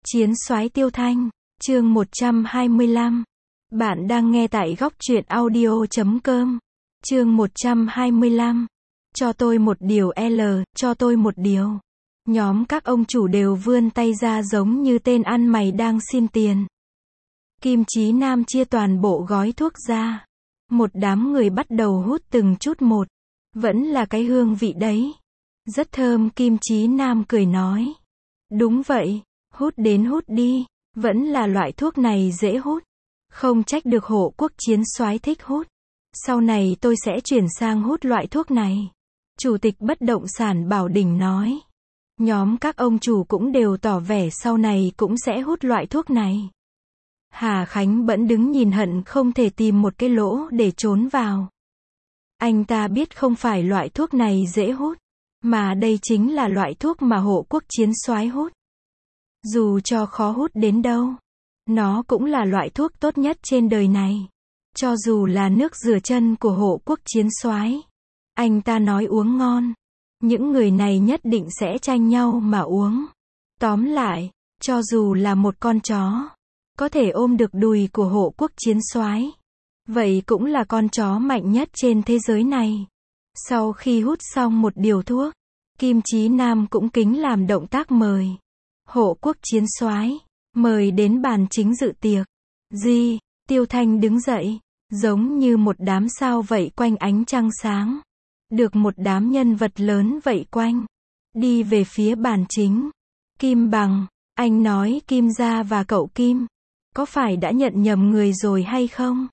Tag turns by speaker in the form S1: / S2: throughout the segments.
S1: Chiến soái Tiêu Thanh, chương 125. Bạn đang nghe tại góc truyện audio.com. Chương 125. Cho tôi một điều L, cho tôi một điều. Nhóm các ông chủ đều vươn tay ra giống như tên ăn mày đang xin tiền. Kim Chí Nam chia toàn bộ gói thuốc ra. Một đám người bắt đầu hút từng chút một. Vẫn là cái hương vị đấy. Rất thơm. Kim Chí Nam cười nói. Đúng vậy, hút đến hút đi. Vẫn là loại thuốc này dễ hút. Không trách được Hộ Quốc chiến soái thích hút. Sau này tôi sẽ chuyển sang hút loại thuốc này. Chủ tịch bất động sản Bảo Đình nói. Nhóm các ông chủ cũng đều tỏ vẻ sau này cũng sẽ hút loại thuốc này. Hà Khánh bỗng đứng nhìn hận không thể tìm một cái lỗ để trốn vào. Anh ta biết không phải loại thuốc này dễ hút, mà đây chính là loại thuốc mà Hộ Quốc chiến soái hút. Dù cho khó hút đến đâu, nó cũng là loại thuốc tốt nhất trên đời này. Cho dù là nước rửa chân của Hộ Quốc chiến soái, anh ta nói uống ngon, những người này nhất định sẽ tranh nhau mà uống. Tóm lại, cho dù là một con chó có thể ôm được đùi của Hộ Quốc chiến soái, vậy cũng là con chó mạnh nhất trên thế giới này. Sau khi hút xong một điều thuốc, Kim Chí Nam cũng kính làm động tác mời Hộ Quốc chiến soái, mời đến bàn chính dự tiệc. Gì? Tiêu Thanh đứng dậy, giống như một đám sao vậy quanh ánh trăng sáng. Được một đám nhân vật lớn vậy quanh. Đi về phía bàn chính. Kim Bằng, anh nói Kim gia và cậu Kim, có phải đã nhận nhầm người rồi hay không?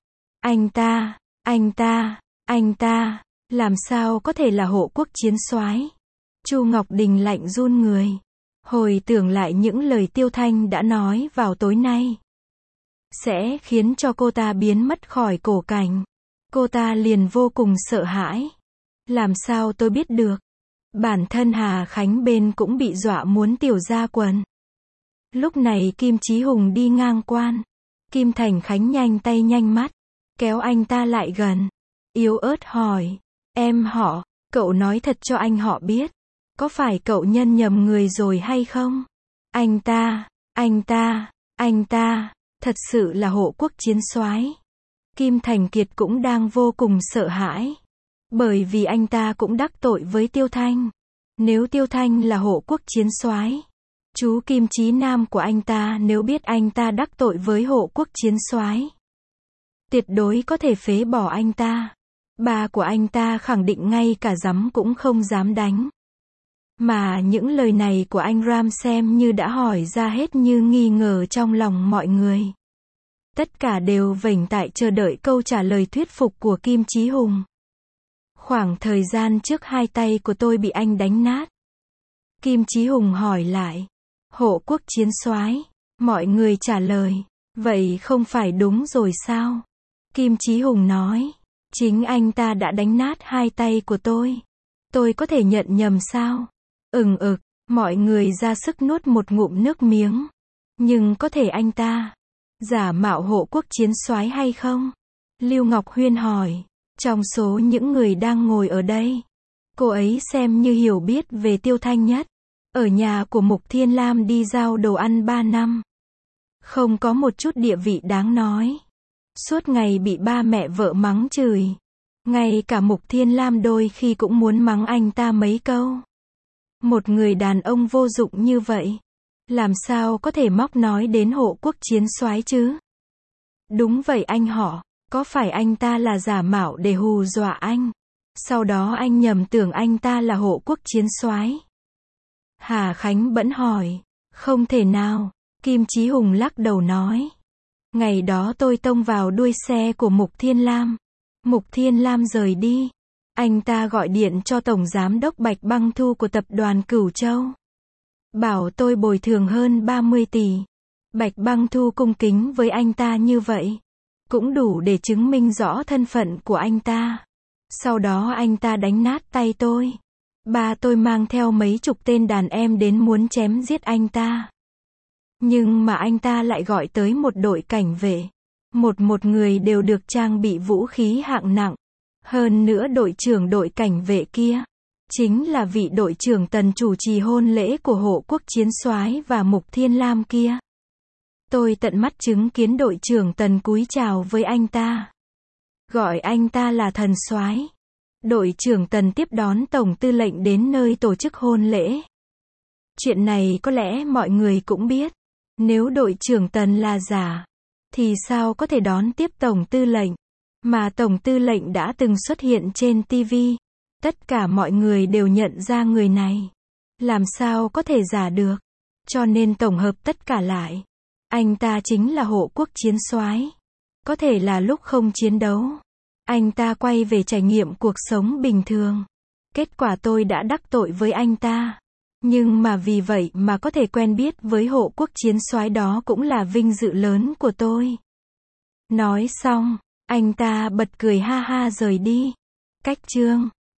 S1: Anh ta, làm sao có thể là Hộ Quốc chiến soái? Chu Ngọc Đình lạnh run người. Hồi tưởng lại những lời Tiêu Thanh đã nói vào tối nay. Sẽ khiến cho cô ta biến mất khỏi cổ cảnh. Cô ta liền vô cùng sợ hãi. Làm sao tôi biết được? Bản thân Hà Khánh bên cũng bị dọa muốn tiểu ra quần. Lúc này Kim Chí Hùng đi ngang quan. Kim Thành Khánh nhanh tay nhanh mắt, kéo anh ta lại gần. Yếu ớt hỏi. Em họ, cậu nói thật cho anh họ biết. Có phải cậu nhận nhầm người rồi hay không? Anh ta, thật sự là Hộ Quốc chiến soái. Kim Thành Kiệt cũng đang vô cùng sợ hãi. Bởi vì anh ta cũng đắc tội với Tiêu Thanh. Nếu Tiêu Thanh là Hộ Quốc chiến soái, chú Kim Chí Nam của anh ta nếu biết anh ta đắc tội với Hộ Quốc chiến soái, tuyệt đối có thể phế bỏ anh ta. Ba của anh ta khẳng định ngay cả giấm cũng không dám đánh. Mà những lời này của anh Ram xem như đã hỏi ra hết như nghi ngờ trong lòng mọi người. Tất cả đều vểnh tại chờ đợi câu trả lời thuyết phục của Kim Chí Hùng. Khoảng thời gian trước hai tay của tôi bị anh đánh nát. Kim Chí Hùng hỏi lại. Hộ Quốc chiến soái, mọi người trả lời. Vậy không phải đúng rồi sao? Kim Chí Hùng nói. Chính anh ta đã đánh nát hai tay của tôi. Tôi có thể nhận nhầm sao? Mọi người ra sức nuốt một ngụm nước miếng. Nhưng có thể anh ta giả mạo Hộ Quốc chiến soái hay không? Lưu Ngọc Huyên hỏi. Trong số những người đang ngồi ở đây, cô ấy xem như hiểu biết về Tiêu Thanh nhất. Ở nhà của Mục Thiên Lam đi giao đồ ăn 3 năm. Không có một chút địa vị đáng nói. Suốt ngày bị ba mẹ vợ mắng chửi. Ngay cả Mục Thiên Lam đôi khi cũng muốn mắng anh ta mấy câu. Một người đàn ông vô dụng như vậy, làm sao có thể móc nói đến Hộ Quốc chiến soái chứ? Đúng vậy anh họ, có phải anh ta là giả mạo để hù dọa anh? Sau đó anh nhầm tưởng anh ta là Hộ Quốc chiến soái. Hà Khánh bỗng hỏi. Không thể nào. Kim Chí Hùng lắc đầu nói. Ngày đó tôi tông vào đuôi xe của Mục Thiên Lam. Mục Thiên Lam rời đi. Anh ta gọi điện cho Tổng Giám đốc Bạch Băng Thu của tập đoàn Cửu Châu. Bảo tôi bồi thường hơn 30 tỷ. Bạch Băng Thu cung kính với anh ta như vậy. Cũng đủ để chứng minh rõ thân phận của anh ta. Sau đó anh ta đánh nát tay tôi. Ba tôi mang theo mấy chục tên đàn em đến muốn chém giết anh ta. Nhưng mà anh ta lại gọi tới một đội cảnh vệ. Một người đều được trang bị vũ khí hạng nặng. Hơn nữa đội trưởng đội cảnh vệ kia chính là vị đội trưởng Tần chủ trì hôn lễ của Hộ Quốc chiến soái và Mục Thiên Lam kia. Tôi tận mắt chứng kiến đội trưởng Tần cúi chào với anh ta. Gọi anh ta là thần soái. Đội trưởng Tần tiếp đón tổng tư lệnh đến nơi tổ chức hôn lễ. Chuyện này có lẽ mọi người cũng biết. Nếu đội trưởng Tần là giả, thì sao có thể đón tiếp tổng tư lệnh? Mà tổng tư lệnh đã từng xuất hiện trên TV. Tất cả mọi người đều nhận ra người này. Làm sao có thể giả được? Cho nên tổng hợp tất cả lại, anh ta chính là hộ quốc chiến soái. Có thể là lúc không chiến đấu, anh ta quay về trải nghiệm cuộc sống bình thường. Kết quả tôi đã đắc tội với anh ta. Nhưng mà vì vậy mà có thể quen biết với hộ quốc chiến soái đó cũng là vinh dự lớn của tôi. Nói xong, anh ta bật cười ha ha rời đi. Cách chương